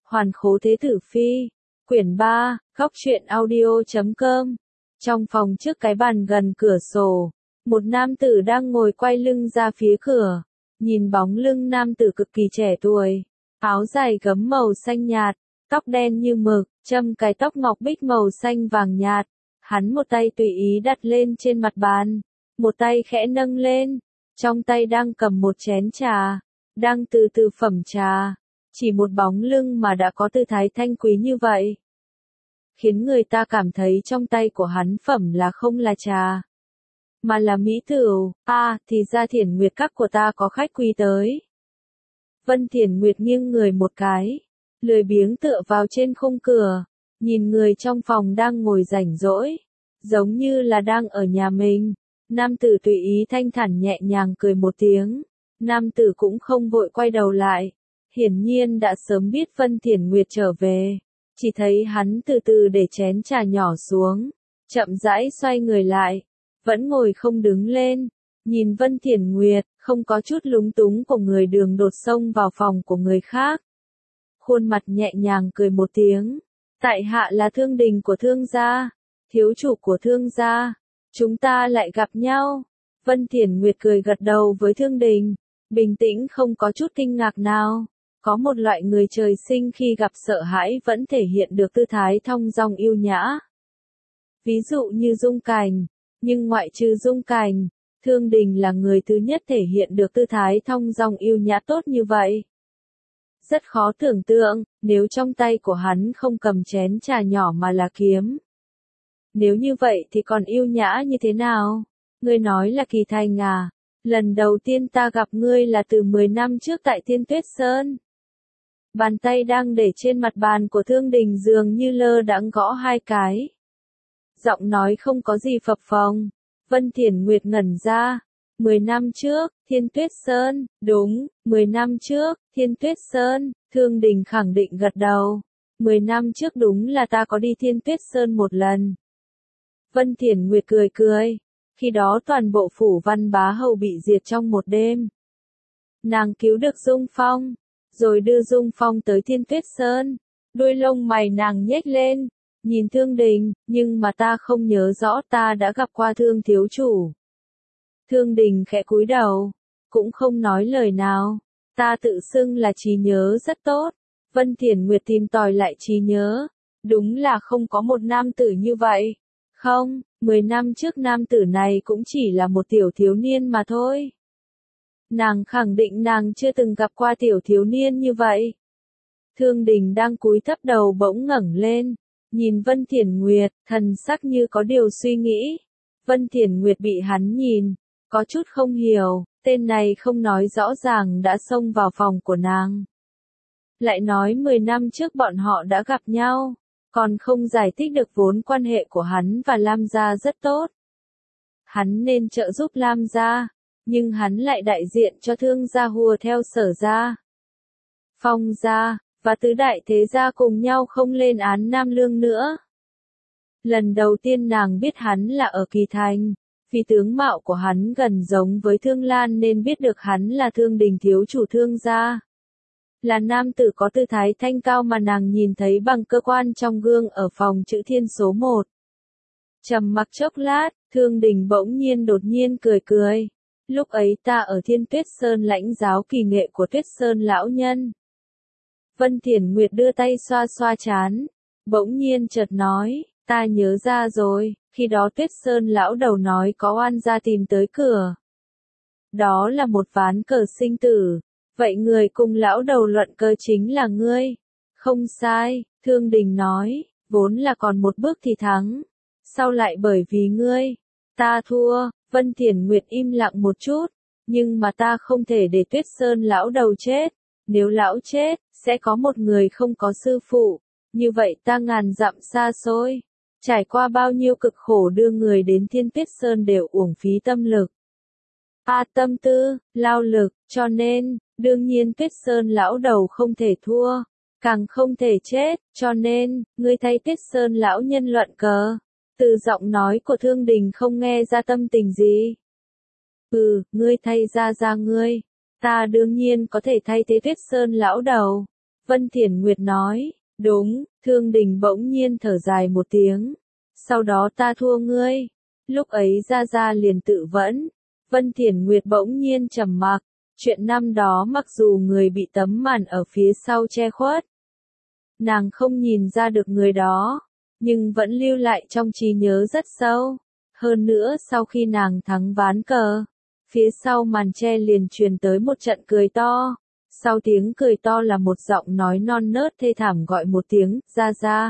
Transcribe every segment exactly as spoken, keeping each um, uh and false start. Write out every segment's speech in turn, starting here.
Hoàn khố thế tử phi. Quyển ba, góc truyện audio chấm com. Trong phòng trước cái bàn gần cửa sổ, một nam tử đang ngồi quay lưng ra phía cửa. Nhìn bóng lưng nam tử cực kỳ trẻ tuổi, áo dài gấm màu xanh nhạt, tóc đen như mực, châm cái tóc ngọc bích màu xanh vàng nhạt. Hắn một tay tùy ý đặt lên trên mặt bàn, một tay khẽ nâng lên, trong tay đang cầm một chén trà, đang từ từ phẩm trà. Chỉ một bóng lưng mà đã có tư thái thanh quý như vậy, khiến người ta cảm thấy trong tay của hắn phẩm là không là trà, mà là mỹ tửu. A, à, thì ra Thiển Nguyệt các của ta có khách quý tới. Vân Thiển Nguyệt nghiêng người một cái, lười biếng tựa vào trên khung cửa, nhìn người trong phòng đang ngồi rảnh rỗi, giống như là đang ở nhà mình. Nam tử tùy ý thanh thản nhẹ nhàng cười một tiếng, nam tử cũng không vội quay đầu lại, hiển nhiên đã sớm biết Vân Thiển Nguyệt trở về. Chỉ thấy hắn từ từ để chén trà nhỏ xuống, chậm rãi xoay người lại, vẫn ngồi không đứng lên, nhìn Vân Thiển Nguyệt, không có chút lúng túng của người đường đột xông vào phòng của người khác. Khuôn mặt nhẹ nhàng cười một tiếng, tại hạ là Thương Đình của Thương gia, thiếu chủ của Thương gia, chúng ta lại gặp nhau. Vân Thiển Nguyệt cười gật đầu với Thương Đình, bình tĩnh không có chút kinh ngạc nào. Có một loại người trời sinh khi gặp sợ hãi vẫn thể hiện được tư thái thong dong yêu nhã. Ví dụ như Dung Cảnh, nhưng ngoại trừ Dung Cảnh, Thương Đình là người thứ nhất thể hiện được tư thái thong dong yêu nhã tốt như vậy. Rất khó tưởng tượng, nếu trong tay của hắn không cầm chén trà nhỏ mà là kiếm. Nếu như vậy thì còn yêu nhã như thế nào? Ngươi nói là Kỳ Thành à? Lần đầu tiên ta gặp ngươi là từ mười năm trước tại Thiên Tuyết Sơn. Bàn tay đang để trên mặt bàn của Thương Đình dường như lơ đãng gõ hai cái. Giọng nói không có gì phập phồng. Vân Thiển Nguyệt ngẩn ra. Mười năm trước, Thiên Tuyết Sơn, đúng, mười năm trước, Thiên Tuyết Sơn, Thương Đình khẳng định gật đầu. Mười năm trước đúng là ta có đi Thiên Tuyết Sơn một lần. Vân Thiển Nguyệt cười cười. Khi đó toàn bộ phủ Văn Bá Hầu bị diệt trong một đêm. Nàng cứu được Dung Phong, rồi đưa Dung Phong tới Thiên Tuyết Sơn. Đôi lông mày nàng nhếch lên, nhìn Thương Đình, nhưng mà ta không nhớ rõ ta đã gặp qua Thương thiếu chủ. Thương Đình khẽ cúi đầu, cũng không nói lời nào. Ta tự xưng là trí nhớ rất tốt. Vân Thiển Nguyệt tìm tòi lại trí nhớ. Đúng là không có một nam tử như vậy. Không, mười năm trước nam tử này cũng chỉ là một tiểu thiếu niên mà thôi. Nàng khẳng định nàng chưa từng gặp qua tiểu thiếu niên như vậy. Thương Đình đang cúi thấp đầu bỗng ngẩng lên, nhìn Vân Thiển Nguyệt, thần sắc như có điều suy nghĩ. Vân Thiển Nguyệt bị hắn nhìn, có chút không hiểu, tên này không nói rõ ràng đã xông vào phòng của nàng. Lại nói mười năm trước bọn họ đã gặp nhau, còn không giải thích được vốn quan hệ của hắn và Lam gia rất tốt. Hắn nên trợ giúp Lam gia, nhưng hắn lại đại diện cho Thương gia hùa theo Sở gia, Phong gia, và tứ đại thế gia cùng nhau không lên án Nam Lương nữa. Lần đầu tiên nàng biết hắn là ở Kỳ Thành, vì tướng mạo của hắn gần giống với Thương Lan nên biết được hắn là Thương Đình thiếu chủ Thương gia. Là nam tử có tư thái thanh cao mà nàng nhìn thấy bằng cơ quan trong gương ở phòng chữ thiên số một. Trầm mặc chốc lát, Thương Đình bỗng nhiên đột nhiên cười cười. Lúc ấy ta ở Thiên Tuyết Sơn lãnh giáo kỳ nghệ của Tuyết Sơn lão nhân. Vân Thiển Nguyệt đưa tay xoa xoa trán, bỗng nhiên chợt nói, ta nhớ ra rồi, khi đó Tuyết Sơn lão đầu nói có oan gia tìm tới cửa. Đó là một ván cờ sinh tử. Vậy người cùng lão đầu luận cơ chính là ngươi. Không sai, Thương Đình nói, vốn là còn một bước thì thắng. Sau lại bởi vì ngươi, ta thua. Vân Thiển Nguyệt im lặng một chút, nhưng mà ta không thể để Tuyết Sơn lão đầu chết. Nếu lão chết, sẽ có một người không có sư phụ. Như vậy ta ngàn dặm xa xôi, trải qua bao nhiêu cực khổ đưa người đến Thiên Tuyết Sơn đều uổng phí tâm lực. A tâm tư, lao lực, cho nên, đương nhiên Tuyết Sơn lão đầu không thể thua, càng không thể chết, cho nên, ngươi thay Tuyết Sơn lão nhân luận cờ. Từ giọng nói của Thương Đình không nghe ra tâm tình gì. Ừ, ngươi thay ra ra ngươi, ta đương nhiên có thể thay thế Tuyết Sơn lão đầu. Vân Thiển Nguyệt nói, đúng, Thương Đình bỗng nhiên thở dài một tiếng. Sau đó ta thua ngươi. Lúc ấy Gia Gia liền tự vẫn. Vân Thiển Nguyệt bỗng nhiên trầm mặc. Chuyện năm đó mặc dù người bị tấm màn ở phía sau che khuất, nàng không nhìn ra được người đó, nhưng vẫn lưu lại trong trí nhớ rất sâu. Hơn nữa sau khi nàng thắng ván cờ, phía sau màn che liền truyền tới một trận cười to. Sau tiếng cười to là một giọng nói non nớt thê thảm gọi một tiếng, Gia Gia.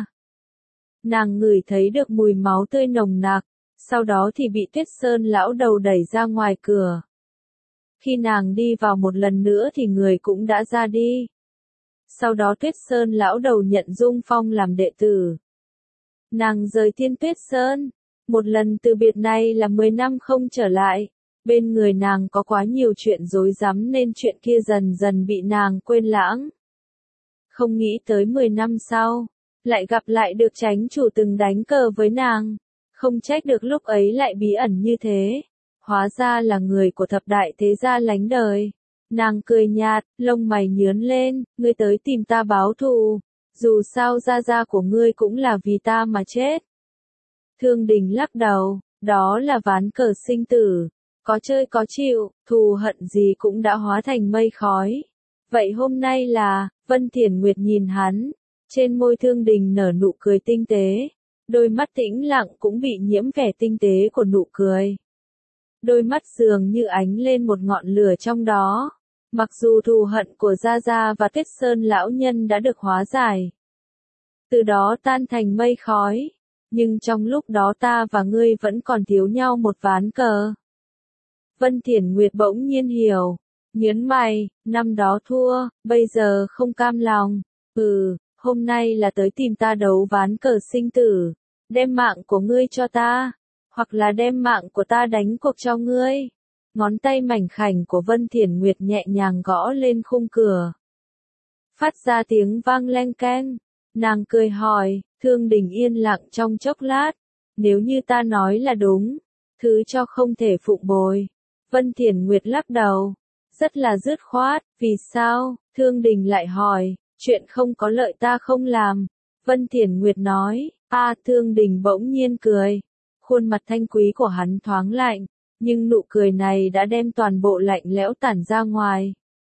Nàng ngửi thấy được mùi máu tươi nồng nặc, sau đó thì bị Tuyết Sơn lão đầu đẩy ra ngoài cửa. Khi nàng đi vào một lần nữa thì người cũng đã ra đi. Sau đó Tuyết Sơn lão đầu nhận Dung Phong làm đệ tử. Nàng rời Thiên Tuyết Sơn. Một lần từ biệt này là mười năm không trở lại. Bên người nàng có quá nhiều chuyện rối rắm nên chuyện kia dần dần bị nàng quên lãng. Không nghĩ tới mười năm sau, lại gặp lại được chánh chủ từng đánh cờ với nàng. Không trách được lúc ấy lại bí ẩn như thế. Hóa ra là người của thập đại thế gia lánh đời. Nàng cười nhạt, lông mày nhướn lên, ngươi tới tìm ta báo thù. Dù sao Gia Gia của ngươi cũng là vì ta mà chết. Thương Đình lắc đầu, đó là ván cờ sinh tử. Có chơi có chịu, thù hận gì cũng đã hóa thành mây khói. Vậy hôm nay là, Vân Thiển Nguyệt nhìn hắn. Trên môi Thương Đình nở nụ cười tinh tế. Đôi mắt tĩnh lặng cũng bị nhiễm vẻ tinh tế của nụ cười. Đôi mắt dường như ánh lên một ngọn lửa trong đó. Mặc dù thù hận của Gia Gia và Tuyết Sơn lão nhân đã được hóa giải, từ đó tan thành mây khói, nhưng trong lúc đó ta và ngươi vẫn còn thiếu nhau một ván cờ. Vân Thiển Nguyệt bỗng nhiên hiểu, nhớn mày, năm đó thua, bây giờ không cam lòng. Ừ, hôm nay là tới tìm ta đấu ván cờ sinh tử, đem mạng của ngươi cho ta, hoặc là đem mạng của ta đánh cuộc cho ngươi. Ngón tay mảnh khảnh của Vân Thiển Nguyệt nhẹ nhàng gõ lên khung cửa. Phát ra tiếng vang leng keng. Nàng cười hỏi, Thương Đình yên lặng trong chốc lát. Nếu như ta nói là đúng, thứ cho không thể phụng bồi. Vân Thiển Nguyệt lắc đầu. Rất là dứt khoát, vì sao? Thương Đình lại hỏi, chuyện không có lợi ta không làm. Vân Thiển Nguyệt nói, a Thương Đình bỗng nhiên cười. Khuôn mặt thanh quý của hắn thoáng lạnh. Nhưng nụ cười này đã đem toàn bộ lạnh lẽo tản ra ngoài.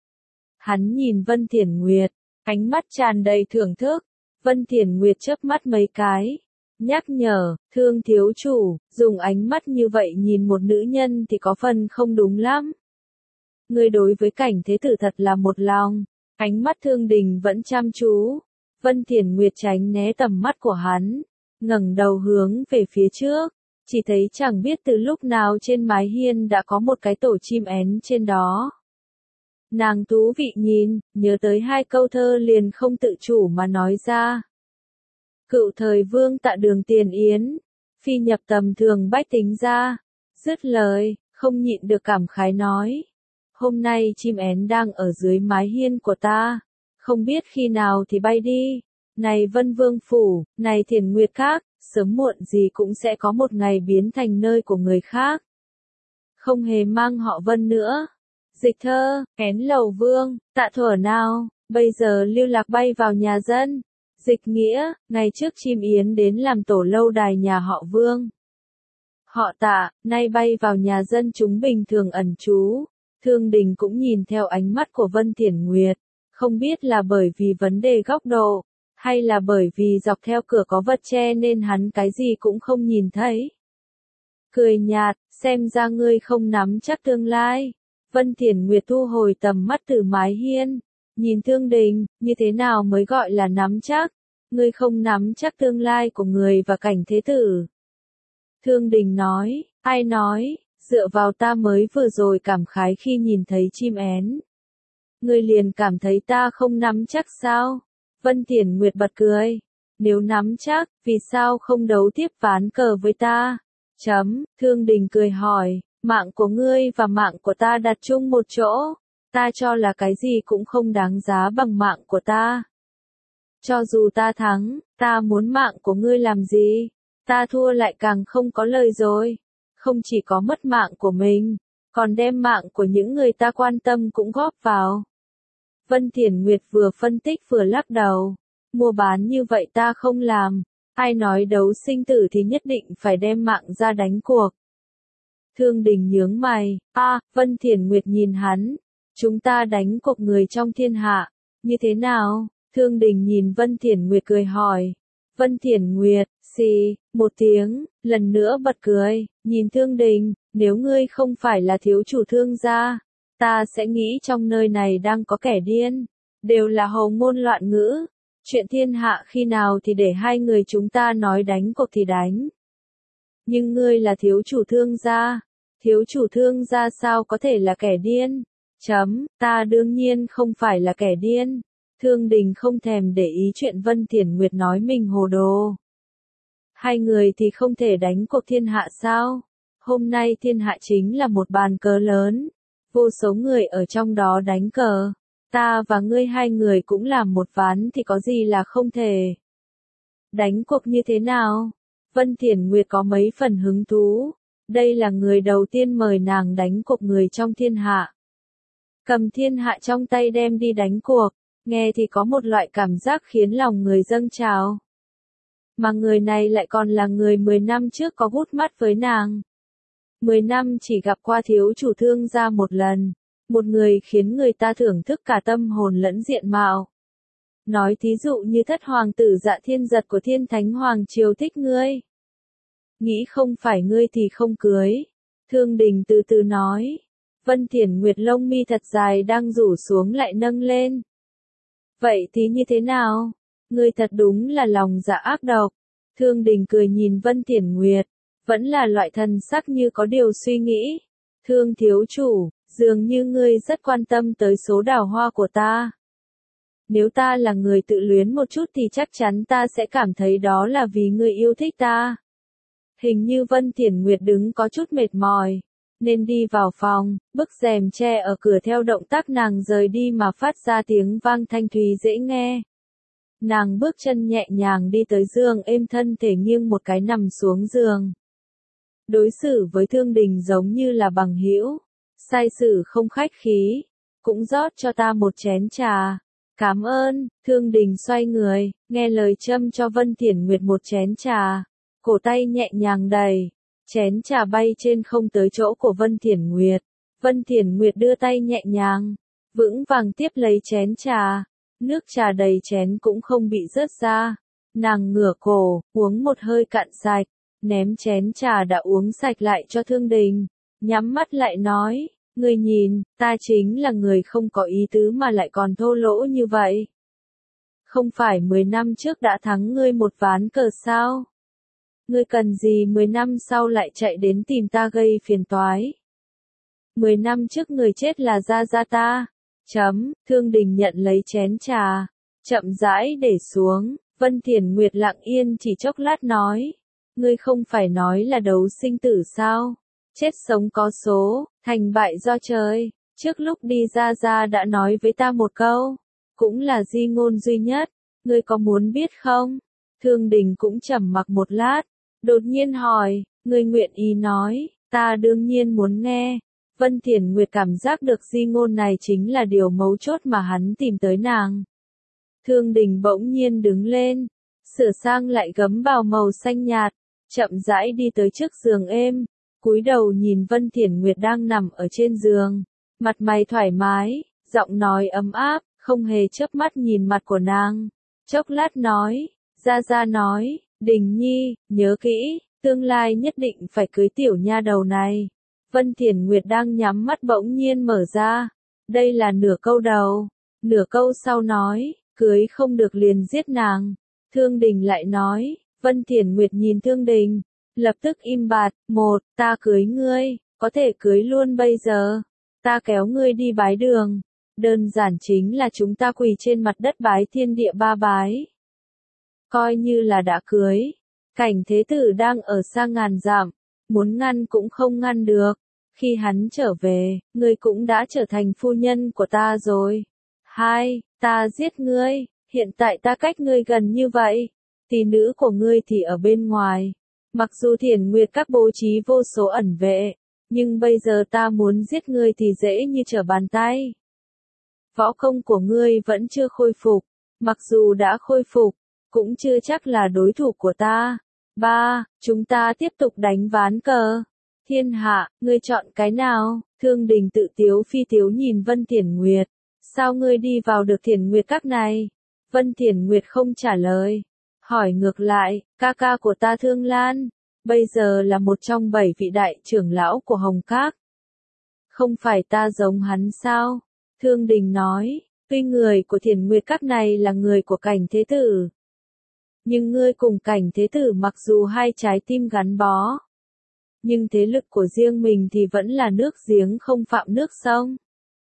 Hắn nhìn Vân Thiển Nguyệt, ánh mắt tràn đầy thưởng thức. Vân Thiển Nguyệt chớp mắt mấy cái, nhắc nhở, Thương thiếu chủ, dùng ánh mắt như vậy nhìn một nữ nhân thì có phần không đúng lắm. Ngươi đối với Cảnh Thế Tử thật là một lòng. Ánh mắt Thương Đình vẫn chăm chú. Vân Thiển Nguyệt tránh né tầm mắt của hắn, ngẩng đầu hướng về phía trước. Chỉ thấy chẳng biết từ lúc nào trên mái hiên đã có một cái tổ chim én trên đó. Nàng thú vị nhìn, nhớ tới hai câu thơ liền không tự chủ mà nói ra. Cựu thời vương tạ đường tiền yến, phi nhập tầm thường bách tính ra. Dứt lời, không nhịn được cảm khái nói. Hôm nay chim én đang ở dưới mái hiên của ta, không biết khi nào thì bay đi. Này Vân Vương Phủ, này Thiền Nguyệt Các, sớm muộn gì cũng sẽ có một ngày biến thành nơi của người khác. Không hề mang họ Vân nữa. Dịch thơ, Én Lầu Vương, tạ thuở nào, bây giờ lưu lạc bay vào nhà dân. Dịch nghĩa, ngày trước chim yến đến làm tổ lâu đài nhà họ Vương. Họ Tạ, nay bay vào nhà dân chúng bình thường ẩn trú. Thương Đình cũng nhìn theo ánh mắt của Vân Thiển Nguyệt, không biết là bởi vì vấn đề góc độ, hay là bởi vì dọc theo cửa có vật che nên hắn cái gì cũng không nhìn thấy. Cười nhạt, xem ra ngươi không nắm chắc tương lai. Vân Thiển Nguyệt thu hồi tầm mắt từ mái hiên, nhìn Thương Đình, như thế nào mới gọi là nắm chắc? Ngươi không nắm chắc tương lai của người và Cảnh Thế Tử. Thương Đình nói, ai nói, dựa vào ta mới vừa rồi cảm khái khi nhìn thấy chim én. Ngươi liền cảm thấy ta không nắm chắc sao? Vân Thiển Nguyệt bật cười. Nếu nắm chắc, vì sao không đấu tiếp ván cờ với ta? Chấm, Thương Đình cười hỏi, mạng của ngươi và mạng của ta đặt chung một chỗ. Ta cho là cái gì cũng không đáng giá bằng mạng của ta. Cho dù ta thắng, ta muốn mạng của ngươi làm gì? Ta thua lại càng không có lời rồi. Không chỉ có mất mạng của mình, còn đem mạng của những người ta quan tâm cũng góp vào. Vân Thiển Nguyệt vừa phân tích vừa lắc đầu. Mua bán như vậy ta không làm. Ai nói đấu sinh tử thì nhất định phải đem mạng ra đánh cuộc. Thương Đình nhướng mày. A, Vân Thiển Nguyệt nhìn hắn. Chúng ta đánh cuộc người trong thiên hạ. Như thế nào? Thương Đình nhìn Vân Thiển Nguyệt cười hỏi. Vân Thiển Nguyệt, xì, một tiếng, lần nữa bật cười, nhìn Thương Đình, nếu ngươi không phải là thiếu chủ Thương gia, ta sẽ nghĩ trong nơi này đang có kẻ điên, đều là hồ ngôn loạn ngữ. Chuyện thiên hạ khi nào thì để hai người chúng ta nói đánh cuộc thì đánh. Nhưng ngươi là thiếu chủ Thương gia, thiếu chủ Thương gia sao có thể là kẻ điên? Chấm, ta đương nhiên không phải là kẻ điên. Thương Đình không thèm để ý chuyện Vân Thiển Nguyệt nói mình hồ đồ. Hai người thì không thể đánh cuộc thiên hạ sao? Hôm nay thiên hạ chính là một bàn cờ lớn. Vô số người ở trong đó đánh cờ. Ta và ngươi hai người cũng làm một ván thì có gì là không thể. Đánh cuộc như thế nào? Vân Thiển Nguyệt có mấy phần hứng thú. Đây là người đầu tiên mời nàng đánh cuộc người trong thiên hạ. Cầm thiên hạ trong tay đem đi đánh cuộc. Nghe thì có một loại cảm giác khiến lòng người dâng trào. Mà người này lại còn là người mười năm trước có hút mắt với nàng. mười năm chỉ gặp qua thiếu chủ Thương gia một lần. Một người khiến người ta thưởng thức cả tâm hồn lẫn diện mạo. Nói thí dụ như thất hoàng tử Dạ Thiên Giật của Thiên Thánh Hoàng Triều thích ngươi. Nghĩ không phải ngươi thì không cưới. Thương Đình từ từ nói. Vân Thiển Nguyệt lông mi thật dài đang rủ xuống lại nâng lên. Vậy thì như thế nào? Ngươi thật đúng là lòng dạ ác độc. Thương Đình cười nhìn Vân Thiển Nguyệt. Vẫn là loại thần sắc như có điều suy nghĩ. Thương thiếu chủ, dường như ngươi rất quan tâm tới số đào hoa của ta. Nếu ta là người tự luyến một chút thì chắc chắn ta sẽ cảm thấy đó là vì ngươi yêu thích ta. Hình như Vân Thiển Nguyệt đứng có chút mệt mỏi. Nên đi vào phòng, bức rèm che ở cửa theo động tác nàng rời đi mà phát ra tiếng vang thanh thúy dễ nghe. Nàng bước chân nhẹ nhàng đi tới giường êm thân thể nghiêng một cái nằm xuống giường. Đối xử với Thương Đình giống như là bằng hữu, sai sử không khách khí, cũng rót cho ta một chén trà. Cảm ơn, Thương Đình xoay người, nghe lời châm cho Vân Thiển Nguyệt một chén trà, cổ tay nhẹ nhàng đẩy. Chén trà bay trên không tới chỗ của Vân Thiển Nguyệt. Vân Thiển Nguyệt đưa tay nhẹ nhàng, vững vàng tiếp lấy chén trà. Nước trà đầy chén cũng không bị rớt ra. Nàng ngửa cổ, uống một hơi cạn sạch, ném chén trà đã uống sạch lại cho Thương Đình. Nhắm mắt lại nói, ngươi nhìn, ta chính là người không có ý tứ mà lại còn thô lỗ như vậy. Không phải mười năm trước đã thắng ngươi một ván cờ sao? Ngươi cần gì mười năm sau lại chạy đến tìm ta gây phiền toái? Mười năm trước người chết là gia gia ta. Chấm, Thương Đình nhận lấy chén trà, chậm rãi để xuống, Vân Thiển Nguyệt lặng yên chỉ chốc lát nói. Ngươi không phải nói là đấu sinh tử sao? Chết sống có số, thành bại do trời. Trước lúc đi gia gia đã nói với ta một câu, cũng là di ngôn duy nhất, ngươi có muốn biết không? Thương Đình cũng trầm mặc một lát. Đột nhiên hỏi, ngươi nguyện ý nói, ta đương nhiên muốn nghe. Vân Thiển Nguyệt cảm giác được di ngôn này chính là điều mấu chốt mà hắn tìm tới nàng. Thương Đình bỗng nhiên đứng lên, sửa sang lại gấm bào màu xanh nhạt, chậm rãi đi tới trước giường êm, cúi đầu nhìn Vân Thiển Nguyệt đang nằm ở trên giường, mặt mày thoải mái, giọng nói ấm áp, không hề chớp mắt nhìn mặt của nàng. Chốc lát nói, gia gia nói. Đình Nhi, nhớ kỹ, tương lai nhất định phải cưới tiểu nha đầu này. Vân Thiển Nguyệt đang nhắm mắt bỗng nhiên mở ra. Đây là nửa câu đầu. Nửa câu sau nói, cưới không được liền giết nàng. Thương Đình lại nói, Vân Thiển Nguyệt nhìn Thương Đình, lập tức im bặt. Một, ta cưới ngươi, có thể cưới luôn bây giờ. Ta kéo ngươi đi bái đường. Đơn giản chính là chúng ta quỳ trên mặt đất bái thiên địa ba bái. Coi như là đã cưới. Cảnh thế tử đang ở xa ngàn dặm, muốn ngăn cũng không ngăn được. Khi hắn trở về, ngươi cũng đã trở thành phu nhân của ta rồi. Hai, ta giết ngươi, hiện tại ta cách ngươi gần như vậy. Tỷ nữ của ngươi thì ở bên ngoài. Mặc dù Thiển Nguyệt các bố trí vô số ẩn vệ, nhưng bây giờ ta muốn giết ngươi thì dễ như trở bàn tay. võ công của ngươi vẫn chưa khôi phục, mặc dù đã khôi phục, cũng chưa chắc là đối thủ của ta. Ba, chúng ta tiếp tục đánh ván cờ. Thiên hạ, ngươi chọn cái nào? Thương Đình tự tiếu phi tiếu nhìn Vân Thiển Nguyệt. Sao ngươi đi vào được Thiển Nguyệt các này? Vân Thiển Nguyệt không trả lời. Hỏi ngược lại, ca ca của ta Thương Lan, bây giờ là một trong bảy vị đại trưởng lão của Hồng Các. Không phải ta giống hắn sao? Thương Đình nói, tuy người của Thiển Nguyệt các này là người của Cảnh Thế Tử. Nhưng ngươi cùng Cảnh Thế Tử mặc dù hai trái tim gắn bó. Nhưng thế lực của riêng mình thì vẫn là nước giếng không phạm nước sông.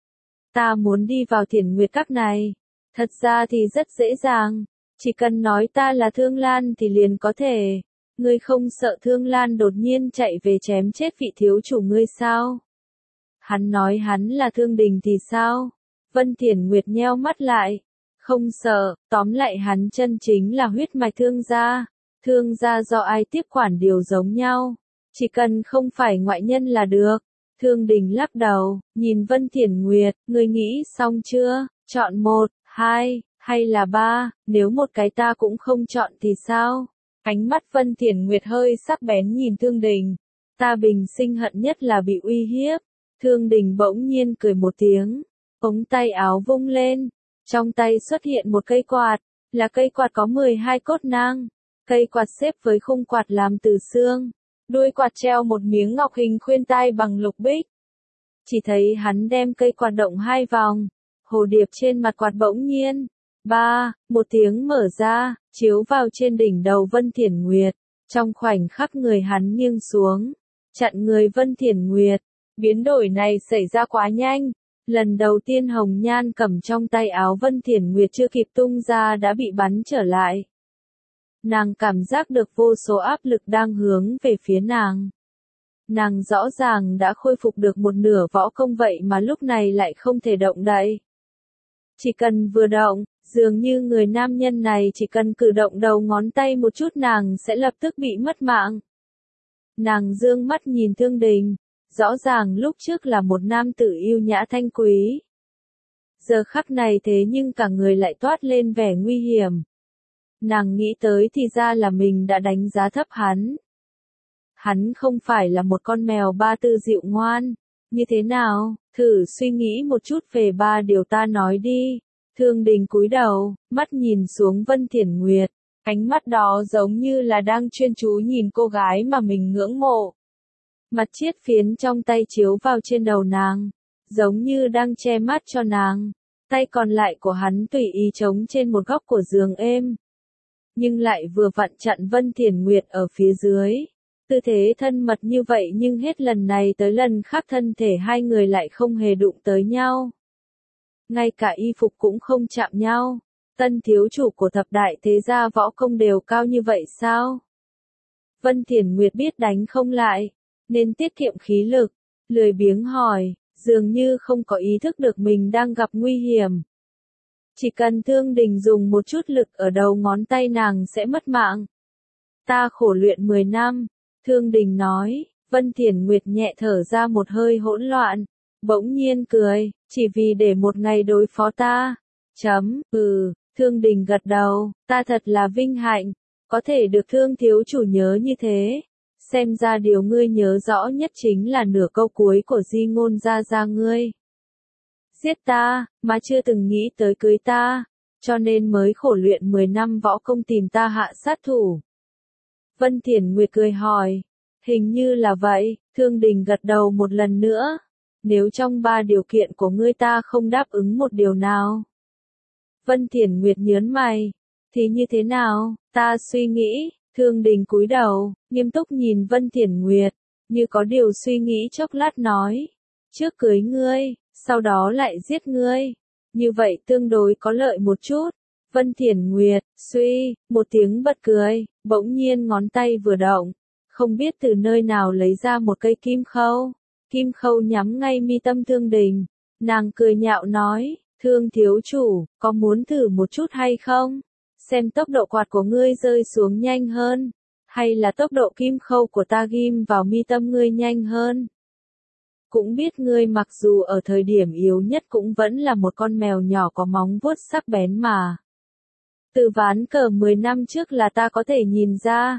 Ta muốn đi vào Thiển Nguyệt các này. Thật ra thì rất dễ dàng. Chỉ cần nói ta là Thương Lan thì liền có thể. Ngươi không sợ Thương Lan đột nhiên chạy về chém chết vị thiếu chủ ngươi sao? Hắn nói hắn là Thương Đình thì sao? Vân Thiển Nguyệt nheo mắt lại. Không sợ, tóm lại hắn chân chính là huyết mạch Thương gia. Thương gia do ai tiếp quản đều giống nhau. Chỉ cần không phải ngoại nhân là được. Thương Đình lắc đầu, nhìn Vân Thiển Nguyệt, ngươi nghĩ xong chưa? Chọn một, hai, hay là ba, nếu một cái ta cũng không chọn thì sao? Ánh mắt Vân Thiển Nguyệt hơi sắc bén nhìn Thương Đình. Ta bình sinh hận nhất là bị uy hiếp. Thương Đình bỗng nhiên cười một tiếng, ống tay áo vung lên, trong tay xuất hiện một cây quạt, là cây quạt có mười hai cốt nang. Cây quạt xếp với khung quạt làm từ xương. Đuôi quạt treo một miếng ngọc hình khuyên tai bằng lục bích. Chỉ thấy hắn đem cây quạt động hai vòng, hồ điệp trên mặt quạt bỗng nhiên, ba, một tiếng mở ra, chiếu vào trên đỉnh đầu Vân Thiển Nguyệt. Trong khoảnh khắc người hắn nghiêng xuống, chặn người Vân Thiển Nguyệt. Biến đổi này xảy ra quá nhanh. Lần đầu tiên hồng nhan cầm trong tay áo Vân Thiển Nguyệt chưa kịp tung ra đã bị bắn trở lại. Nàng cảm giác được vô số áp lực đang hướng về phía nàng. Nàng rõ ràng đã khôi phục được một nửa võ công vậy mà lúc này lại không thể động đậy. Chỉ cần vừa động, dường như người nam nhân này chỉ cần cử động đầu ngón tay một chút nàng sẽ lập tức bị mất mạng. Nàng dương mắt nhìn Thương Đình, rõ ràng lúc trước là một nam tử yêu nhã thanh quý. Giờ khắc này thế nhưng cả người lại toát lên vẻ nguy hiểm. Nàng nghĩ tới thì ra là mình đã đánh giá thấp hắn. Hắn không phải là một con mèo ba tư dịu ngoan. Như thế nào, thử suy nghĩ một chút về ba điều ta nói đi. Thương Đình cúi đầu, mắt nhìn xuống Vân Thiển Nguyệt. Ánh mắt đó giống như là đang chuyên chú nhìn cô gái mà mình ngưỡng mộ. Mặt chiết phiến trong tay chiếu vào trên đầu nàng, giống như đang che mắt cho nàng. Tay còn lại của hắn tùy ý trống trên một góc của giường êm. Nhưng lại vừa vặn chặn Vân Thiển Nguyệt ở phía dưới. Tư thế thân mật như vậy nhưng hết lần này tới lần khác thân thể hai người lại không hề đụng tới nhau. Ngay cả y phục cũng không chạm nhau. Tân thiếu chủ của thập đại thế gia võ công đều cao như vậy sao? Vân Thiển Nguyệt biết đánh không lại, nên tiết kiệm khí lực, lười biếng hỏi, dường như không có ý thức được mình đang gặp nguy hiểm. Chỉ cần Thương Đình dùng một chút lực ở đầu ngón tay nàng sẽ mất mạng. Ta khổ luyện mười năm, Thương Đình nói. Vân Thiển Nguyệt nhẹ thở ra một hơi hỗn loạn, bỗng nhiên cười, chỉ vì để một ngày đối phó ta. Chấm, ừ, Thương Đình gật đầu, ta thật là vinh hạnh, có thể được Thương thiếu chủ nhớ như thế. Xem ra điều ngươi nhớ rõ nhất chính là nửa câu cuối của di ngôn gia gia ngươi. Giết ta, mà chưa từng nghĩ tới cưới ta, cho nên mới khổ luyện mười năm võ công tìm ta hạ sát thủ. Vân Thiển Nguyệt cười hỏi, hình như là vậy. Thương Đình gật đầu một lần nữa. Nếu trong ba điều kiện của ngươi ta không đáp ứng một điều nào. Vân Thiển Nguyệt nhớn mày, thì như thế nào? Ta suy nghĩ. Thương Đình cúi đầu, nghiêm túc nhìn Vân Thiển Nguyệt, như có điều suy nghĩ chốc lát nói, trước cưới ngươi, sau đó lại giết ngươi, như vậy tương đối có lợi một chút. Vân Thiển Nguyệt, suy, một tiếng bật cười, bỗng nhiên ngón tay vừa động, không biết từ nơi nào lấy ra một cây kim khâu, kim khâu nhắm ngay mi tâm Thương Đình, nàng cười nhạo nói, Thương thiếu chủ, có muốn thử một chút hay không? Xem tốc độ quạt của ngươi rơi xuống nhanh hơn, hay là tốc độ kim khâu của ta ghim vào mi tâm ngươi nhanh hơn. cũng biết ngươi mặc dù ở thời điểm yếu nhất cũng vẫn là một con mèo nhỏ có móng vuốt sắc bén mà. Từ ván cờ mười năm trước là ta có thể nhìn ra.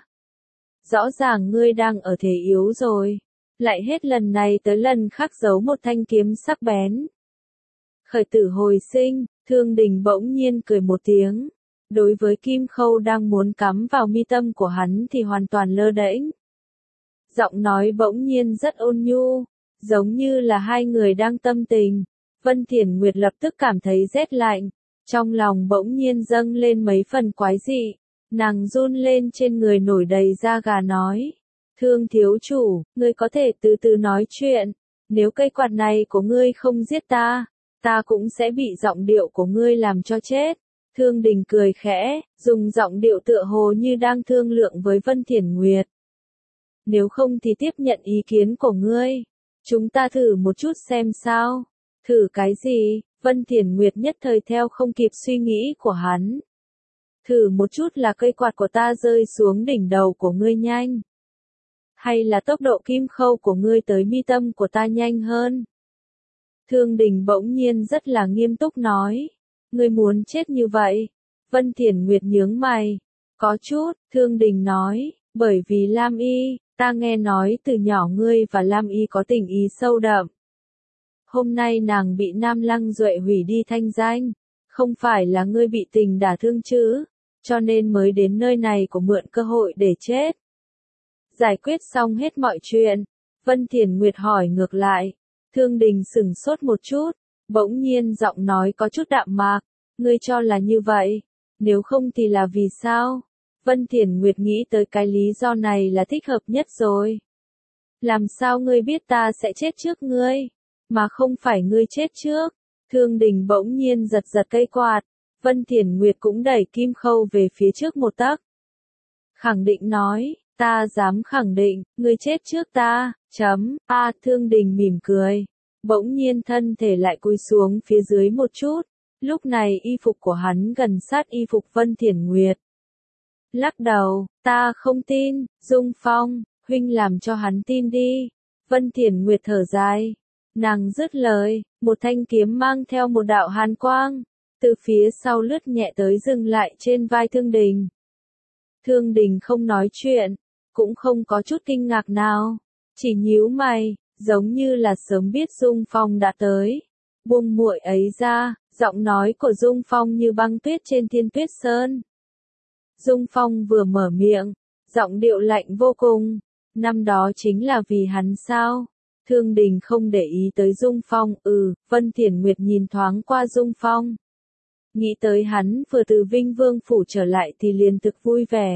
Rõ ràng ngươi đang ở thế yếu rồi. Lại hết lần này tới lần khác giấu một thanh kiếm sắc bén. Khởi tử hồi sinh, Thương Đình bỗng nhiên cười một tiếng. Đối với kim khâu đang muốn cắm vào mi tâm của hắn thì hoàn toàn lơ đễnh. Giọng nói bỗng nhiên rất ôn nhu, giống như là hai người đang tâm tình. Vân Thiển Nguyệt lập tức cảm thấy rét lạnh, trong lòng bỗng nhiên dâng lên mấy phần quái dị. Nàng run lên trên người nổi đầy da gà nói. Thương thiếu chủ, ngươi có thể từ từ nói chuyện. Nếu cây quạt này của ngươi không giết ta, ta cũng sẽ bị giọng điệu của ngươi làm cho chết. Thương Đình cười khẽ, dùng giọng điệu tựa hồ như đang thương lượng với Vân Thiển Nguyệt. Nếu không thì tiếp nhận ý kiến của ngươi. Chúng ta thử một chút xem sao. Thử cái gì? Vân Thiển Nguyệt nhất thời theo không kịp suy nghĩ của hắn. Thử một chút là cây quạt của ta rơi xuống đỉnh đầu của ngươi nhanh. Hay là tốc độ kim khâu của ngươi tới mi tâm của ta nhanh hơn. Thương Đình bỗng nhiên rất là nghiêm túc nói. Ngươi muốn chết như vậy? Vân Thiển Nguyệt nhướng mày. Có chút, Thương Đình nói, bởi vì Lam Y, ta nghe nói từ nhỏ ngươi và Lam Y có tình ý sâu đậm. Hôm nay nàng bị Nam Lăng Duệ hủy đi thanh danh, không phải là ngươi bị tình đả thương chứ, cho nên mới đến nơi này của mượn cơ hội để chết. Giải quyết xong hết mọi chuyện, Vân Thiển Nguyệt hỏi ngược lại. Thương Đình sửng sốt một chút, bỗng nhiên giọng nói có chút đạm mạc, ngươi cho là như vậy, nếu không thì là vì sao? Vân Thiển Nguyệt nghĩ tới cái lý do này là thích hợp nhất rồi. Làm sao ngươi biết ta sẽ chết trước ngươi, mà không phải ngươi chết trước? Thương Đình bỗng nhiên giật giật cây quạt, Vân Thiển Nguyệt cũng đẩy kim khâu về phía trước một tấc. Khẳng định nói, ta dám khẳng định, ngươi chết trước ta, chấm, a Thương Đình mỉm cười. Bỗng nhiên thân thể lại cúi xuống phía dưới một chút, lúc này y phục của hắn gần sát y phục Vân Thiển Nguyệt. Lắc đầu, ta không tin, Dung Phong, huynh làm cho hắn tin đi. Vân Thiển Nguyệt thở dài, nàng dứt lời, một thanh kiếm mang theo một đạo hàn quang, từ phía sau lướt nhẹ tới dừng lại trên vai Thương Đình. Thương Đình không nói chuyện, cũng không có chút kinh ngạc nào, chỉ nhíu mày, giống như là sớm biết Dung Phong đã tới. Buông muội ấy ra, giọng nói của Dung Phong như băng tuyết trên Thiên Tuyết Sơn. Dung Phong vừa mở miệng, giọng điệu lạnh vô cùng, năm đó chính là vì hắn sao? Thương Đình không để ý tới Dung Phong, ừ, Vân Thiển Nguyệt nhìn thoáng qua Dung Phong. Nghĩ tới hắn vừa từ Vinh Vương Phủ trở lại thì liền thực vui vẻ.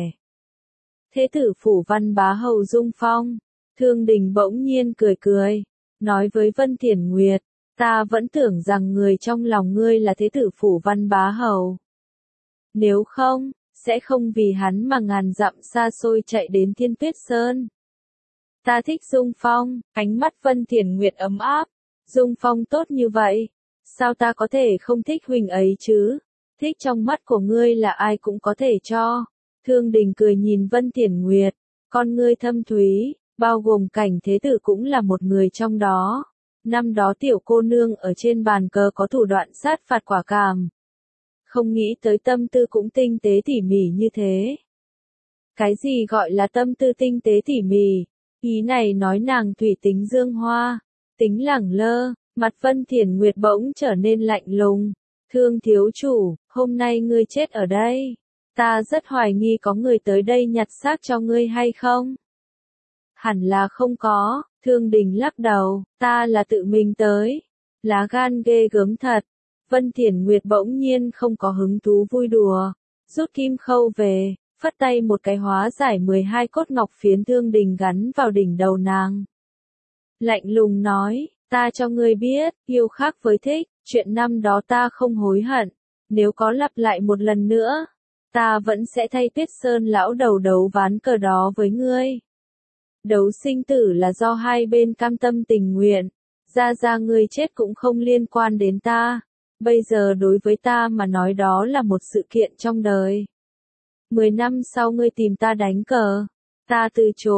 Thế tử Phủ Văn Bá Hầu Dung Phong, Thương Đình bỗng nhiên cười cười, nói với Vân Thiển Nguyệt, ta vẫn tưởng rằng người trong lòng ngươi là thế tử Phủ Văn Bá Hầu. Nếu không, sẽ không vì hắn mà ngàn dặm xa xôi chạy đến Thiên Tuyết Sơn. Ta thích Dung Phong, ánh mắt Vân Thiển Nguyệt ấm áp, Dung Phong tốt như vậy, sao ta có thể không thích huynh ấy chứ? Thích trong mắt của ngươi là ai cũng có thể cho. Thương Đình cười nhìn Vân Thiển Nguyệt, con ngươi thâm thúy, bao gồm cảnh thế tử cũng là một người trong đó. Năm đó tiểu cô nương ở trên bàn cờ có thủ đoạn sát phạt quả cảm. Không nghĩ tới tâm tư cũng tinh tế tỉ mỉ như thế. Cái gì gọi là tâm tư tinh tế tỉ mỉ? Ý này nói nàng thủy tính dương hoa, tính lẳng lơ, mặt Vân Thiển Nguyệt bỗng trở nên lạnh lùng. Thương thiếu chủ, hôm nay ngươi chết ở đây. Ta rất hoài nghi có người tới đây nhặt xác cho ngươi hay không? Hẳn là không có, Thương Đình lắc đầu, ta là tự mình tới. Lá gan ghê gớm thật. Vân Thiển Nguyệt bỗng nhiên không có hứng thú vui đùa, rút kim khâu về, phất tay một cái hóa giải mười hai cốt ngọc phiến Thương Đình gắn vào đỉnh đầu nàng. Lạnh lùng nói, ta cho ngươi biết, yêu khác với thích, chuyện năm đó ta không hối hận, nếu có lặp lại một lần nữa, ta vẫn sẽ thay Tuyết Sơn lão đầu đấu ván cờ đó với ngươi. Đấu sinh tử là do hai bên cam tâm tình nguyện, ra ra ngươi chết cũng không liên quan đến ta. Bây giờ đối với ta mà nói đó là một sự kiện trong đời. Mười năm sau ngươi tìm ta đánh cờ, ta từ chối,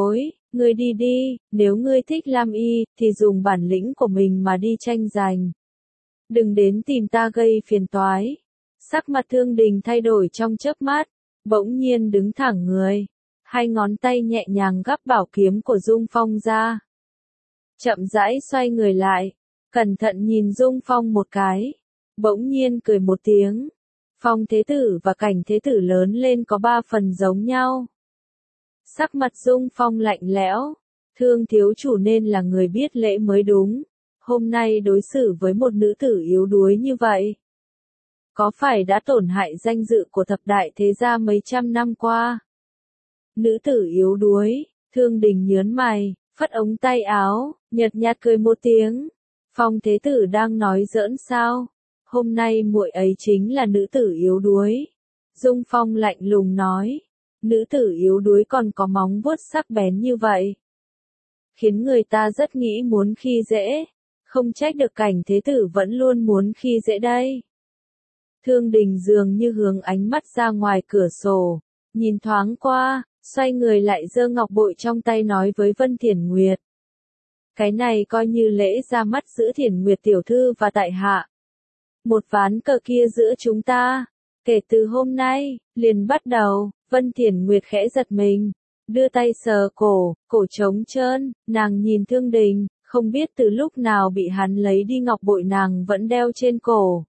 Ngươi đi đi, nếu ngươi thích Lam Y, thì dùng bản lĩnh của mình mà đi tranh giành. Đừng đến tìm ta gây phiền toái. Sắc mặt Thương Đình thay đổi trong chớp mắt, bỗng nhiên đứng thẳng người. Hai ngón tay nhẹ nhàng gắp bảo kiếm của Dung Phong ra. Chậm rãi xoay người lại, cẩn thận nhìn Dung Phong một cái. Bỗng nhiên cười một tiếng. Phong Thế Tử và Cảnh Thế Tử lớn lên có ba phần giống nhau. Sắc mặt Dung Phong lạnh lẽo. Thương thiếu chủ nên là người biết lễ mới đúng. Hôm nay đối xử với một nữ tử yếu đuối như vậy, có phải đã tổn hại danh dự của thập đại thế gia mấy trăm năm qua? Nữ tử yếu đuối, Thương Đình nhớn mày, phất ống tay áo, nhợt nhạt cười một tiếng. Phong Thế Tử đang nói giỡn sao? Hôm nay muội ấy chính là nữ tử yếu đuối. Dung Phong lạnh lùng nói. Nữ tử yếu đuối còn có móng vuốt sắc bén như vậy, khiến người ta rất nghĩ muốn khi dễ. Không trách được Cảnh Thế Tử vẫn luôn muốn khi dễ đây. Thương Đình dường như hướng ánh mắt ra ngoài cửa sổ, nhìn thoáng qua, xoay người lại giơ ngọc bội trong tay nói với Vân Thiển Nguyệt. Cái này coi như lễ ra mắt giữa Thiển Nguyệt tiểu thư và tại hạ. Một ván cờ kia giữa chúng ta, kể từ hôm nay, liền bắt đầu. Vân Thiển Nguyệt khẽ giật mình, đưa tay sờ cổ, cổ trống trơn, nàng nhìn Thương Đình, không biết từ lúc nào bị hắn lấy đi ngọc bội nàng vẫn đeo trên cổ.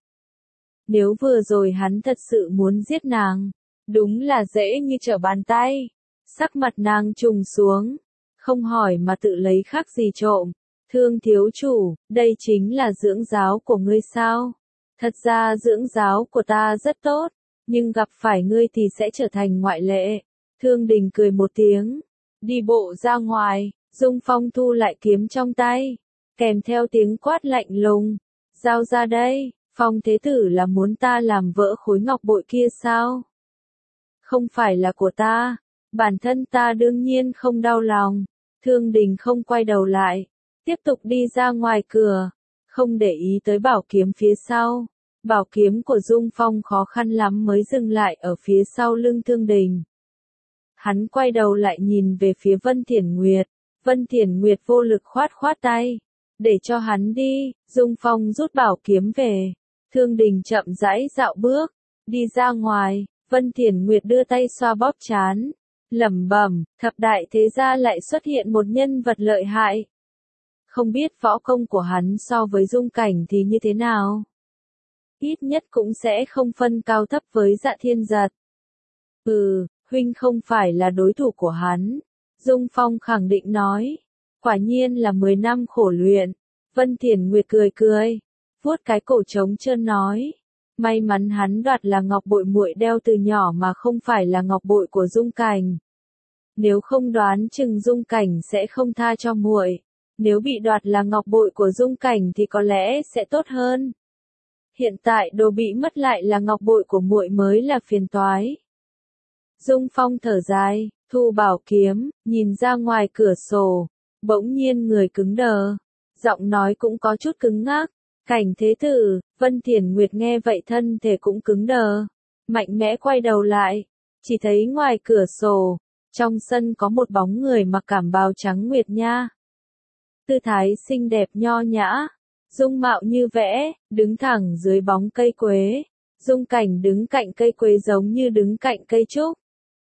Nếu vừa rồi hắn thật sự muốn giết nàng, đúng là dễ như trở bàn tay. Sắc mặt nàng trùng xuống, không hỏi mà tự lấy khác gì trộm. Thương thiếu chủ, đây chính là dưỡng giáo của ngươi sao? Thật ra dưỡng giáo của ta rất tốt, nhưng gặp phải ngươi thì sẽ trở thành ngoại lệ. Thương Đình cười một tiếng, đi bộ ra ngoài. Dung Phong thu lại kiếm trong tay, kèm theo tiếng quát lạnh lùng. Giao ra đây, Phong Thế Tử là muốn ta làm vỡ khối ngọc bội kia sao? Không phải là của ta, bản thân ta đương nhiên không đau lòng. Thương Đình không quay đầu lại, tiếp tục đi ra ngoài cửa, không để ý tới bảo kiếm phía sau. Bảo kiếm của Dung Phong khó khăn lắm mới dừng lại ở phía sau lưng Thương Đình. Hắn quay đầu lại nhìn về phía Vân Thiển Nguyệt. Vân Thiển Nguyệt vô lực khoát khoát tay, để cho hắn đi. Dung Phong rút bảo kiếm về. Thương Đình chậm rãi dạo bước, đi ra ngoài. Vân Thiển Nguyệt đưa tay xoa bóp trán, lẩm bẩm, thập đại thế gia lại xuất hiện một nhân vật lợi hại. Không biết võ công của hắn so với Dung Cảnh thì như thế nào? Ít nhất cũng sẽ không phân cao thấp với Dạ Thiên Giật. Ừ, huynh không phải là đối thủ của hắn. Dung Phong khẳng định nói. Quả nhiên là mười năm khổ luyện. Vân Thiển Nguyệt cười cười, vuốt cái cổ trống trơn nói. May mắn hắn đoạt là ngọc bội muội đeo từ nhỏ mà không phải là ngọc bội của Dung Cảnh. Nếu không đoán chừng Dung Cảnh sẽ không tha cho muội. Nếu bị đoạt là ngọc bội của Dung Cảnh thì có lẽ sẽ tốt hơn. Hiện tại đồ bị mất lại là ngọc bội của muội mới là phiền toái. Dung Phong thở dài, thu bảo kiếm, nhìn ra ngoài cửa sổ, bỗng nhiên người cứng đờ, giọng nói cũng có chút cứng ngắc. Cảnh Thế Tử, Vân Thiển Nguyệt nghe vậy thân thể cũng cứng đờ, mạnh mẽ quay đầu lại, chỉ thấy ngoài cửa sổ, trong sân có một bóng người mặc cẩm bào trắng nguyệt nha. Tư thái xinh đẹp nho nhã, dung mạo như vẽ, đứng thẳng dưới bóng cây quế. Dung Cảnh đứng cạnh cây quế giống như đứng cạnh cây trúc.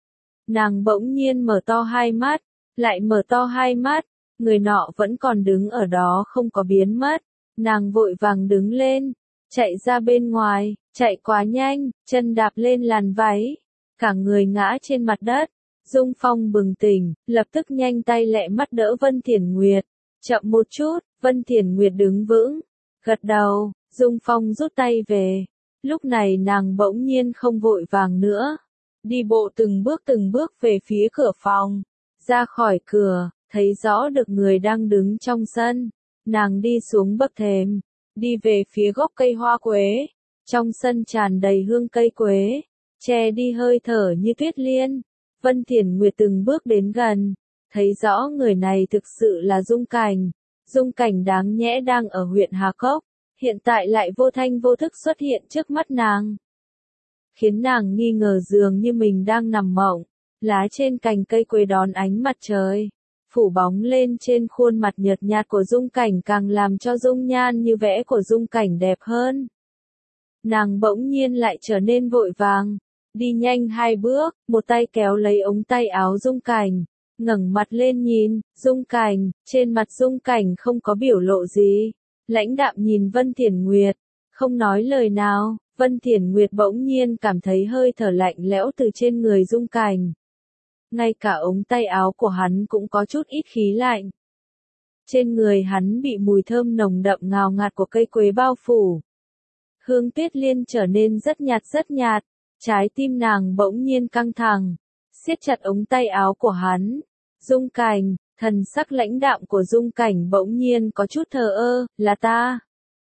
Nàng bỗng nhiên mở to hai mắt, lại mở to hai mắt, người nọ vẫn còn đứng ở đó không có biến mất. Nàng vội vàng đứng lên, chạy ra bên ngoài, chạy quá nhanh, chân đạp lên làn váy, cả người ngã trên mặt đất. Dung Phong bừng tỉnh, lập tức nhanh tay lẹ mắt đỡ Vân Thiển Nguyệt. Chậm một chút, Vân Thiển Nguyệt đứng vững, gật đầu. Dung Phong rút tay về. Lúc này nàng bỗng nhiên không vội vàng nữa, đi bộ từng bước từng bước về phía cửa phòng. Ra khỏi cửa, thấy rõ được người đang đứng trong sân. Nàng đi xuống bậc thềm, đi về phía gốc cây hoa quế. Trong sân tràn đầy hương cây quế, che đi hơi thở như tuyết liên. Vân Thiển Nguyệt từng bước đến gần, thấy rõ người này thực sự là Dung Cảnh. Dung Cảnh đáng nhẽ đang ở huyện Hà Cốc, hiện tại lại vô thanh vô thức xuất hiện trước mắt nàng, khiến nàng nghi ngờ dường như mình đang nằm mộng. Lá trên cành cây quế đón ánh mặt trời, phủ bóng lên trên khuôn mặt nhợt nhạt của Dung Cảnh càng làm cho dung nhan như vẽ của Dung Cảnh đẹp hơn. Nàng bỗng nhiên lại trở nên vội vàng, đi nhanh hai bước, một tay kéo lấy ống tay áo Dung Cảnh, ngẩng mặt lên nhìn, Dung Cảnh, trên mặt Dung Cảnh không có biểu lộ gì, lãnh đạm nhìn Vân Thiển Nguyệt, không nói lời nào. Vân Thiển Nguyệt bỗng nhiên cảm thấy hơi thở lạnh lẽo từ trên người Dung Cảnh. Ngay cả ống tay áo của hắn cũng có chút ít khí lạnh. Trên người hắn bị mùi thơm nồng đậm ngào ngạt của cây quế bao phủ. Hương Tuyết Liên trở nên rất nhạt rất nhạt, trái tim nàng bỗng nhiên căng thẳng, siết chặt ống tay áo của hắn. Dung Cảnh, thần sắc lãnh đạm của Dung Cảnh bỗng nhiên có chút thờ ơ, là ta.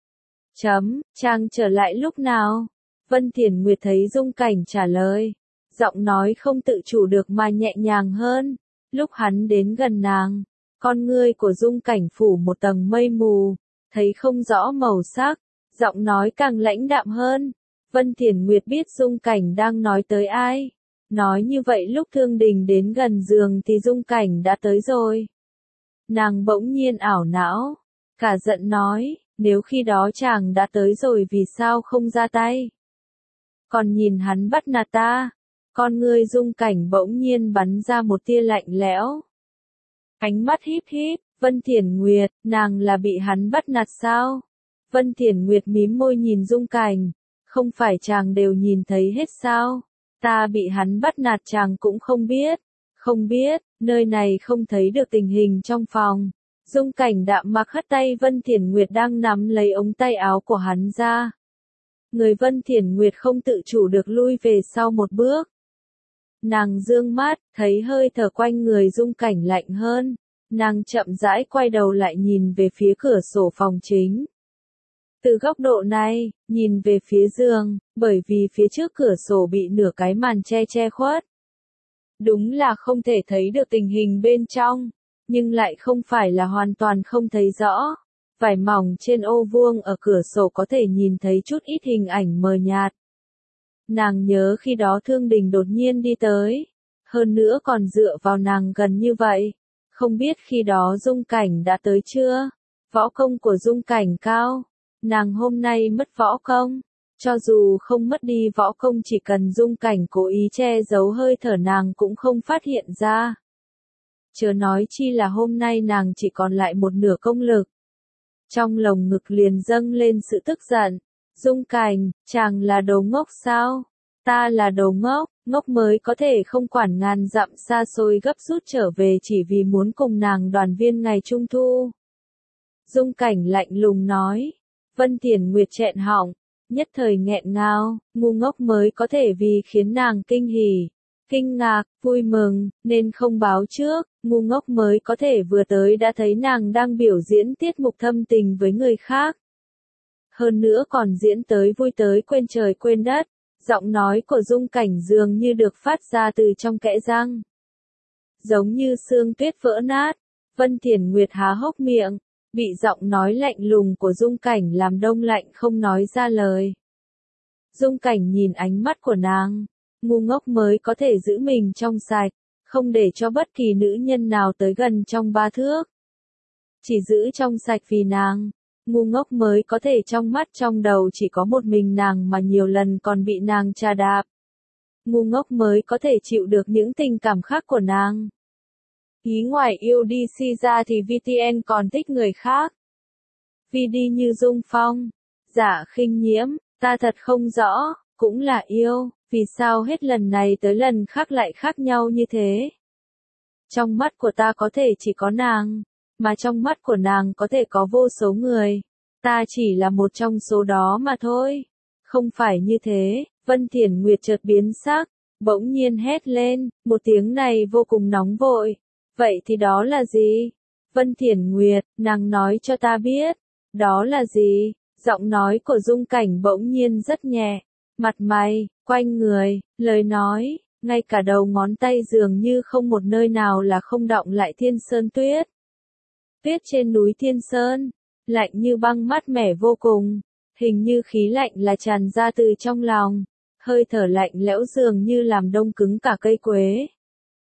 Chấm, chàng trở lại lúc nào? Vân Thiển Nguyệt thấy Dung Cảnh trả lời, giọng nói không tự chủ được mà nhẹ nhàng hơn. Lúc hắn đến gần nàng, con ngươi của Dung Cảnh phủ một tầng mây mù, thấy không rõ màu sắc, giọng nói càng lãnh đạm hơn. Vân Thiển Nguyệt biết Dung Cảnh đang nói tới ai. Nói như vậy lúc Thương Đình đến gần giường thì Dung Cảnh đã tới rồi. Nàng bỗng nhiên ảo não, cả giận nói, nếu khi đó chàng đã tới rồi vì sao không ra tay? Còn nhìn hắn bắt nạt ta, con ngươi Dung Cảnh bỗng nhiên bắn ra một tia lạnh lẽo. Ánh mắt híp híp, Vân Thiển Nguyệt, nàng là bị hắn bắt nạt sao? Vân Thiển Nguyệt mím môi nhìn Dung Cảnh, không phải chàng đều nhìn thấy hết sao? Ta bị hắn bắt nạt chàng cũng không biết, không biết, nơi này không thấy được tình hình trong phòng. Dung Cảnh đạm mạc hất tay Vân Thiển Nguyệt đang nắm lấy ống tay áo của hắn ra. Người Vân Thiển Nguyệt không tự chủ được lui về sau một bước. Nàng dương mắt, thấy hơi thở quanh người Dung Cảnh lạnh hơn. Nàng chậm rãi quay đầu lại nhìn về phía cửa sổ phòng chính. Từ góc độ này, nhìn về phía giường, bởi vì phía trước cửa sổ bị nửa cái màn che che khuất. Đúng là không thể thấy được tình hình bên trong, nhưng lại không phải là hoàn toàn không thấy rõ. Vải mỏng trên ô vuông ở cửa sổ có thể nhìn thấy chút ít hình ảnh mờ nhạt. Nàng nhớ khi đó Thương Đình đột nhiên đi tới, hơn nữa còn dựa vào nàng gần như vậy. Không biết khi đó Dung Cảnh đã tới chưa? Võ công của Dung Cảnh cao. Nàng hôm nay mất võ công. Cho dù không mất đi võ công, chỉ cần Dung Cảnh cố ý che giấu hơi thở nàng cũng không phát hiện ra. Chớ nói chi là hôm nay nàng chỉ còn lại một nửa công lực. Trong lồng ngực liền dâng lên sự tức giận. Dung Cảnh, chàng là đồ ngốc sao? Ta là đồ ngốc, ngốc mới có thể không quản ngàn dặm xa xôi gấp rút trở về chỉ vì muốn cùng nàng đoàn viên ngày Trung Thu. Dung Cảnh lạnh lùng nói. Vân Thiển Nguyệt chẹn họng, nhất thời nghẹn ngào, ngu ngốc mới có thể vì khiến nàng kinh hỉ, kinh ngạc, vui mừng, nên không báo trước, ngu ngốc mới có thể vừa tới đã thấy nàng đang biểu diễn tiết mục thâm tình với người khác. Hơn nữa còn diễn tới vui tới quên trời quên đất, giọng nói của Dung Cảnh dường như được phát ra từ trong kẽ răng. Giống như xương tuyết vỡ nát, Vân Thiển Nguyệt há hốc miệng, bị giọng nói lạnh lùng của Dung Cảnh làm đông lạnh không nói ra lời. Dung Cảnh nhìn ánh mắt của nàng, ngu ngốc mới có thể giữ mình trong sạch, không để cho bất kỳ nữ nhân nào tới gần trong ba thước. Chỉ giữ trong sạch vì nàng, ngu ngốc mới có thể trong mắt trong đầu chỉ có một mình nàng mà nhiều lần còn bị nàng trà đạp. Ngu ngốc mới có thể chịu được những tình cảm khác của nàng. Ý ngoài yêu đê xê ra thì vê tê en còn thích người khác. Vì đi như Dung Phong, Dạ Khinh Nhiễm, ta thật không rõ, cũng là yêu, vì sao hết lần này tới lần khác lại khác nhau như thế? Trong mắt của ta có thể chỉ có nàng, mà trong mắt của nàng có thể có vô số người. Ta chỉ là một trong số đó mà thôi. Không phải như thế, Vân Thiển Nguyệt chợt biến sắc, bỗng nhiên hét lên, một tiếng này vô cùng nóng vội. Vậy thì đó là gì? Vân Thiển Nguyệt, nàng nói cho ta biết. Đó là gì? Giọng nói của Dung Cảnh bỗng nhiên rất nhẹ. Mặt mày, quanh người, lời nói, ngay cả đầu ngón tay dường như không một nơi nào là không đọng lại thiên sơn tuyết. Tuyết trên núi Thiên Sơn, lạnh như băng mát mẻ vô cùng, hình như khí lạnh là tràn ra từ trong lòng, hơi thở lạnh lẽo dường như làm đông cứng cả cây quế.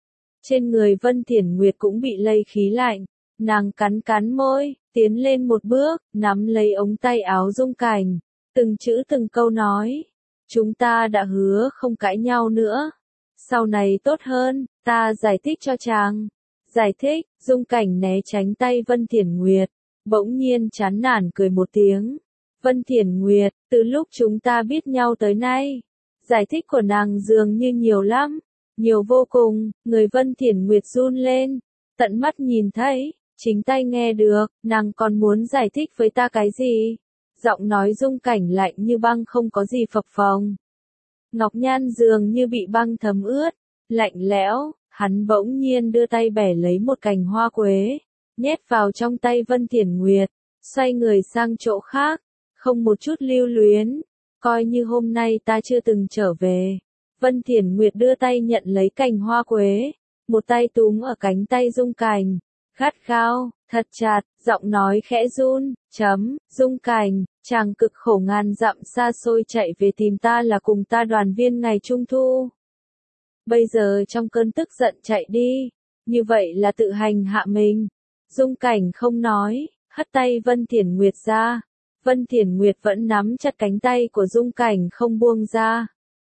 Trên người Vân Thiển Nguyệt cũng bị lây khí lạnh, nàng cắn cắn môi, tiến lên một bước, nắm lấy ống tay áo Dung Cảnh, từng chữ từng câu nói. Chúng ta đã hứa không cãi nhau nữa. Sau này tốt hơn, ta giải thích cho chàng. Giải thích, Dung Cảnh né tránh tay Vân Thiển Nguyệt, bỗng nhiên chán nản cười một tiếng. Vân Thiển Nguyệt, từ lúc chúng ta biết nhau tới nay, giải thích của nàng dường như nhiều lắm, nhiều vô cùng, người Vân Thiển Nguyệt run lên, tận mắt nhìn thấy, chính tay nghe được, nàng còn muốn giải thích với ta cái gì? Giọng nói Dung Cảnh lạnh như băng không có gì phập phồng. Ngọc nhan dường như bị băng thấm ướt, lạnh lẽo, hắn bỗng nhiên đưa tay bẻ lấy một cành hoa quế, nhét vào trong tay Vân Thiển Nguyệt, xoay người sang chỗ khác, không một chút lưu luyến, coi như hôm nay ta chưa từng trở về. Vân Thiển Nguyệt đưa tay nhận lấy cành hoa quế, một tay túm ở cánh tay Dung Cảnh, gắt gao, thật chặt, giọng nói khẽ run, chấm, Dung Cảnh, chàng cực khổ ngàn dặm xa xôi chạy về tìm ta là cùng ta đoàn viên ngày Trung Thu. Bây giờ trong cơn tức giận chạy đi, như vậy là tự hành hạ mình. Dung Cảnh không nói, hất tay Vân Thiển Nguyệt ra. Vân Thiển Nguyệt vẫn nắm chặt cánh tay của Dung Cảnh không buông ra.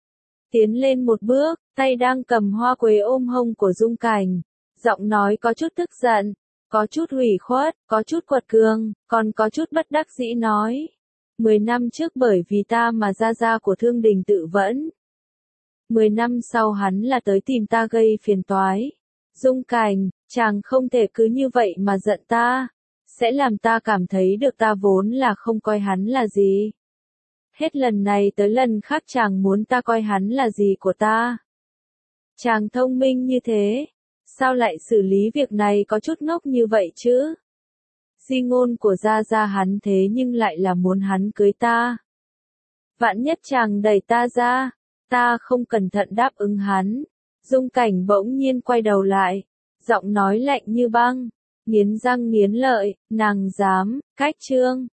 Tiến lên một bước, tay đang cầm hoa quế ôm hông của Dung Cảnh. Giọng nói có chút tức giận, có chút hủy khuất, có chút quật cường, còn có chút bất đắc dĩ nói. Mười năm trước bởi vì ta mà gia gia của Thương Đình tự vẫn. Mười năm sau hắn là tới tìm ta gây phiền toái. Dung Cảnh, chàng không thể cứ như vậy mà giận ta. Sẽ làm ta cảm thấy được ta vốn là không coi hắn là gì. Hết lần này tới lần khác chàng muốn ta coi hắn là gì của ta. Chàng thông minh như thế, sao lại xử lý việc này có chút ngốc như vậy chứ? Di ngôn của gia gia hắn thế nhưng lại là muốn hắn cưới ta. Vạn nhất chàng đẩy ta ra, ta không cẩn thận đáp ứng hắn. Dung Cảnh bỗng nhiên quay đầu lại, giọng nói lạnh như băng, nghiến răng nghiến lợi, nàng dám, cách trương.